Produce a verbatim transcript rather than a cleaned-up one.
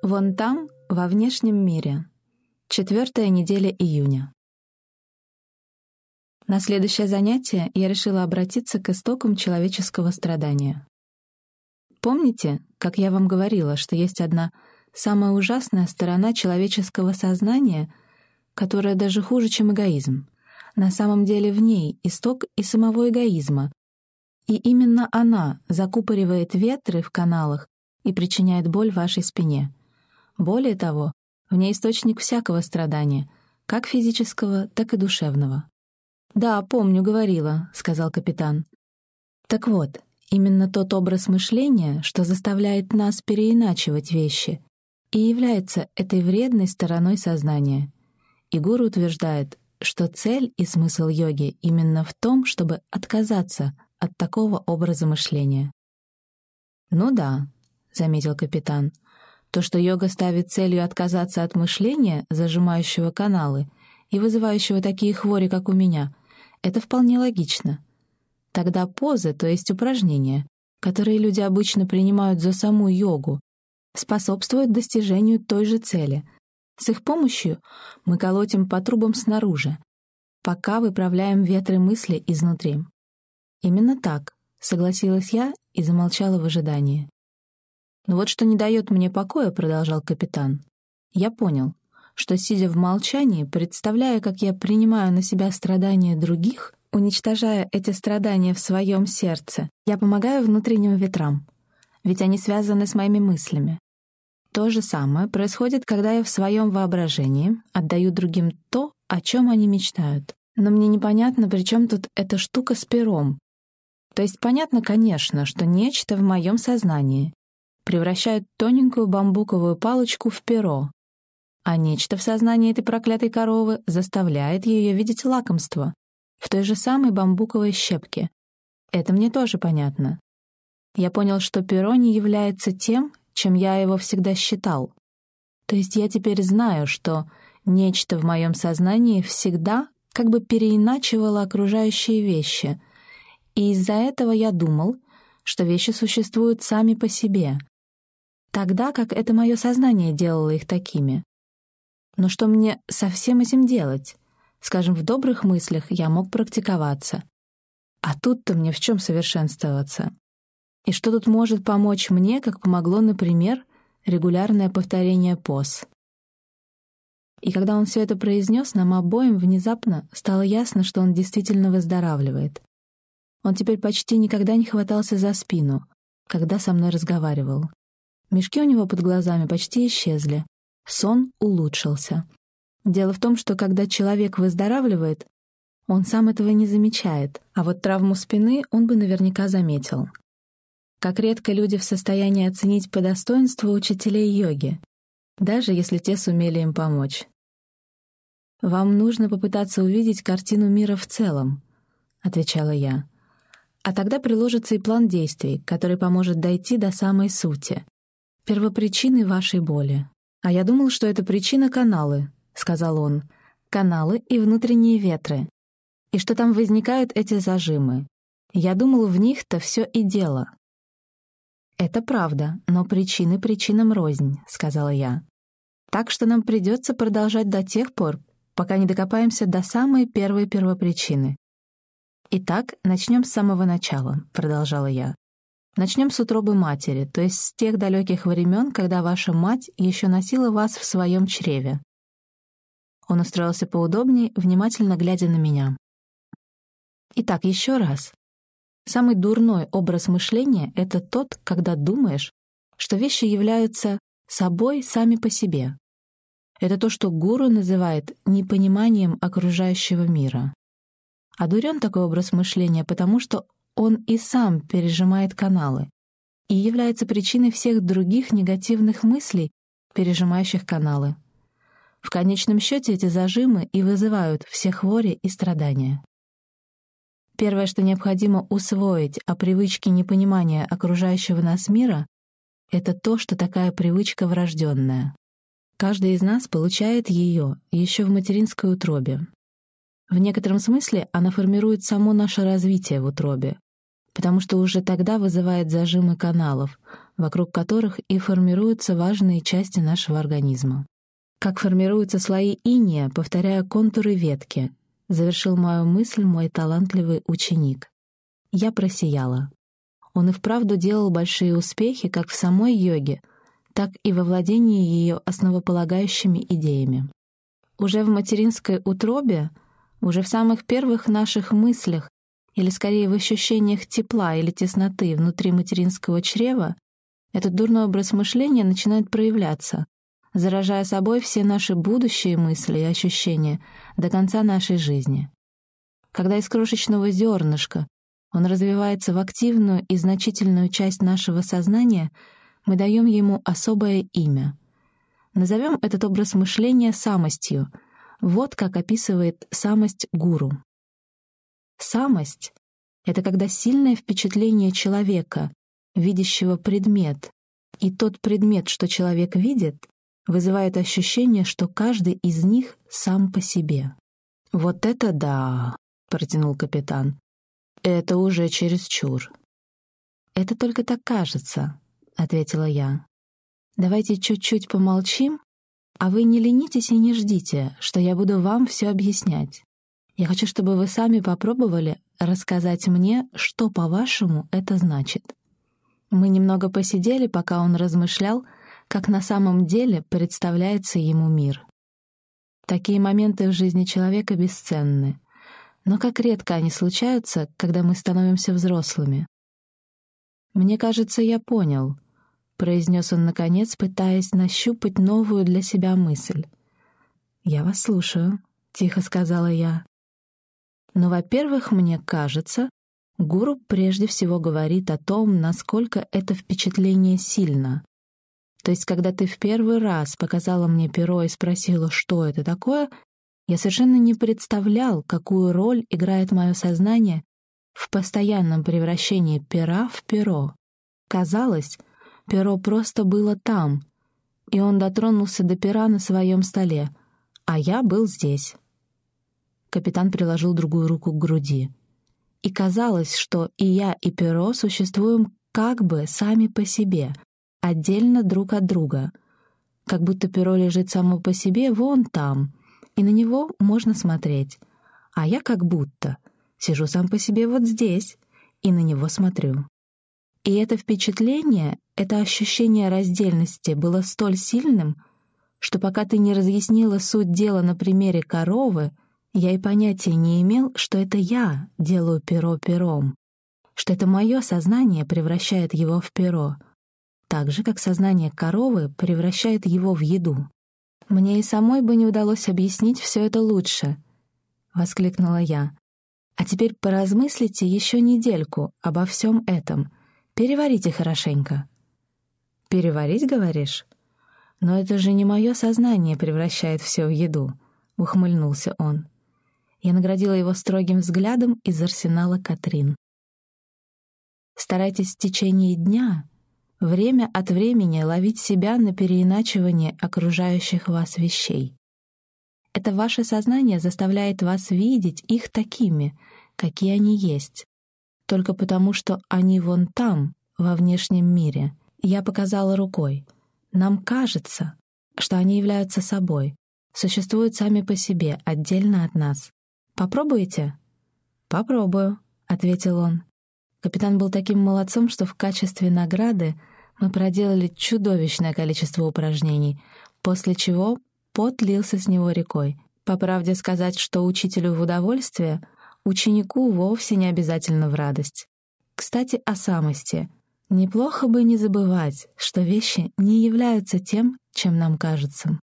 Вон там, во внешнем мире. Четвертая неделя июня. На следующее занятие я решила обратиться к истокам человеческого страдания. Помните, как я вам говорила, что есть одна самая ужасная сторона человеческого сознания, которая даже хуже, чем эгоизм? На самом деле в ней исток и самого эгоизма, и именно она закупоривает ветры в каналах и причиняет боль вашей спине. Более того, в ней источник всякого страдания, как физического, так и душевного. «Да, помню, говорила», — сказал капитан. «Так вот, именно тот образ мышления, что заставляет нас переиначивать вещи, и является этой вредной стороной сознания. И гуру утверждает, что цель и смысл йоги именно в том, чтобы отказаться от такого образа мышления». «Ну да», — заметил капитан, — «то, что йога ставит целью отказаться от мышления, зажимающего каналы и вызывающего такие хвори, как у меня, это вполне логично. Тогда позы, то есть упражнения, которые люди обычно принимают за саму йогу, способствуют достижению той же цели. С их помощью мы колотим по трубам снаружи, пока выправляем ветры мысли изнутри». «Именно так», — согласилась я и замолчала в ожидании. «Но вот что не дает мне покоя», — продолжал капитан. «Я понял, что, сидя в молчании, представляя, как я принимаю на себя страдания других, уничтожая эти страдания в своем сердце, я помогаю внутренним ветрам, ведь они связаны с моими мыслями. То же самое происходит, когда я в своем воображении отдаю другим то, о чем они мечтают. Но мне непонятно, при чем тут эта штука с пером. То есть понятно, конечно, что нечто в моем сознании превращает тоненькую бамбуковую палочку в перо, а нечто в сознании этой проклятой коровы заставляет ее видеть лакомство в той же самой бамбуковой щепке. Это мне тоже понятно. Я понял, что перо не является тем, чем я его всегда считал. То есть я теперь знаю, что нечто в моем сознании всегда как бы переиначивало окружающие вещи, и из-за этого я думал, что вещи существуют сами по себе, тогда как это мое сознание делало их такими. Но что мне со всем этим делать? Скажем, в добрых мыслях я мог практиковаться. А тут-то мне в чем совершенствоваться? И что тут может помочь мне, как помогло, например, регулярное повторение поз? И когда он все это произнес, нам обоим внезапно стало ясно, что он действительно выздоравливает. Он теперь почти никогда не хватался за спину, когда со мной разговаривал. Мешки у него под глазами почти исчезли. Сон улучшился. Дело в том, что когда человек выздоравливает, он сам этого не замечает, а вот травму спины он бы наверняка заметил. Как редко люди в состоянии оценить по достоинству учителей йоги, даже если те сумели им помочь. «Вам нужно попытаться увидеть картину мира в целом», — отвечала я. «А тогда приложится и план действий, который поможет дойти до самой сути, первопричины вашей боли». «А я думал, что это причина каналы», — сказал он. «Каналы и внутренние ветры. И что там возникают эти зажимы. Я думал, в них-то все и дело». «Это правда, но причины причинам рознь», — сказала я. «Так что нам придется продолжать до тех пор, пока не докопаемся до самой первой первопричины». «Итак, начнем с самого начала», — продолжала я. «Начнем с утробы матери, то есть с тех далеких времен, когда ваша мать еще носила вас в своем чреве». Он устроился поудобнее, внимательно глядя на меня. «Итак, еще раз. Самый дурной образ мышления — это тот, когда думаешь, что вещи являются собой сами по себе. Это то, что гуру называет непониманием окружающего мира. А дурен такой образ мышления, потому что он и сам пережимает каналы и является причиной всех других негативных мыслей, пережимающих каналы. В конечном счете эти зажимы и вызывают все хвори и страдания. Первое, что необходимо усвоить о привычке непонимания окружающего нас мира, это то, что такая привычка врожденная. Каждый из нас получает ее еще в материнской утробе. В некотором смысле она формирует само наше развитие в утробе, потому что уже тогда вызывает зажимы каналов, вокруг которых и формируются важные части нашего организма. Как формируются слои иния, повторяя контуры ветки, завершил мою мысль мой талантливый ученик. Я просияла. Он и вправду делал большие успехи как в самой йоге, так и во владении ее основополагающими идеями. Уже в материнской утробе, уже в самых первых наших мыслях, или скорее в ощущениях тепла или тесноты внутри материнского чрева, этот дурной образ мышления начинает проявляться, заражая собой все наши будущие мысли и ощущения до конца нашей жизни. Когда из крошечного зернышка он развивается в активную и значительную часть нашего сознания, мы даем ему особое имя. Назовем этот образ мышления самостью. Вот как описывает самость гуру. Самость — это когда сильное впечатление человека, видящего предмет, и тот предмет, что человек видит, вызывает ощущение, что каждый из них сам по себе. «Вот это да!» — протянул капитан. «Это уже чересчур». «Это только так кажется», — ответила я. «Давайте чуть-чуть помолчим, а вы не ленитесь и не ждите, что я буду вам все объяснять. Я хочу, чтобы вы сами попробовали рассказать мне, что, по-вашему, это значит». Мы немного посидели, пока он размышлял, как на самом деле представляется ему мир. Такие моменты в жизни человека бесценны, но как редко они случаются, когда мы становимся взрослыми. «Мне кажется, я понял», — произнес он наконец, пытаясь нащупать новую для себя мысль. «Я вас слушаю», — тихо сказала я. «Но, во-первых, мне кажется, гуру прежде всего говорит о том, насколько это впечатление сильно. То есть, когда ты в первый раз показала мне перо и спросила, что это такое, я совершенно не представлял, какую роль играет мое сознание в постоянном превращении пера в перо. Казалось, перо просто было там, и он дотронулся до пера на своем столе, а я был здесь». Капитан приложил другую руку к груди. И казалось, что и я, и перо существуем как бы сами по себе, отдельно друг от друга, как будто перо лежит само по себе вон там, и на него можно смотреть, а я как будто сижу сам по себе вот здесь и на него смотрю. И это впечатление, это ощущение раздельности было столь сильным, что пока ты не разъяснила суть дела на примере коровы, я и понятия не имел, что это я делаю перо пером, что это мое сознание превращает его в перо, так же, как сознание коровы превращает его в еду. «Мне и самой бы не удалось объяснить все это лучше», — воскликнула я. «А теперь поразмыслите еще недельку обо всем этом. Переварите хорошенько». «Переварить, говоришь? Но это же не мое сознание превращает все в еду», — ухмыльнулся он. Я наградила его строгим взглядом из арсенала Катрин. Старайтесь в течение дня, время от времени ловить себя на переиначивание окружающих вас вещей. Это ваше сознание заставляет вас видеть их такими, какие они есть, только потому, что они вон там, во внешнем мире. Я показала рукой. Нам кажется, что они являются собой, существуют сами по себе, отдельно от нас. «Попробуете?» «Попробую», — ответил он. Капитан был таким молодцом, что в качестве награды мы проделали чудовищное количество упражнений, после чего пот лился с него рекой. По правде сказать, что учителю в удовольствие, ученику вовсе не обязательно в радость. Кстати, о самости. Неплохо бы не забывать, что вещи не являются тем, чем нам кажется.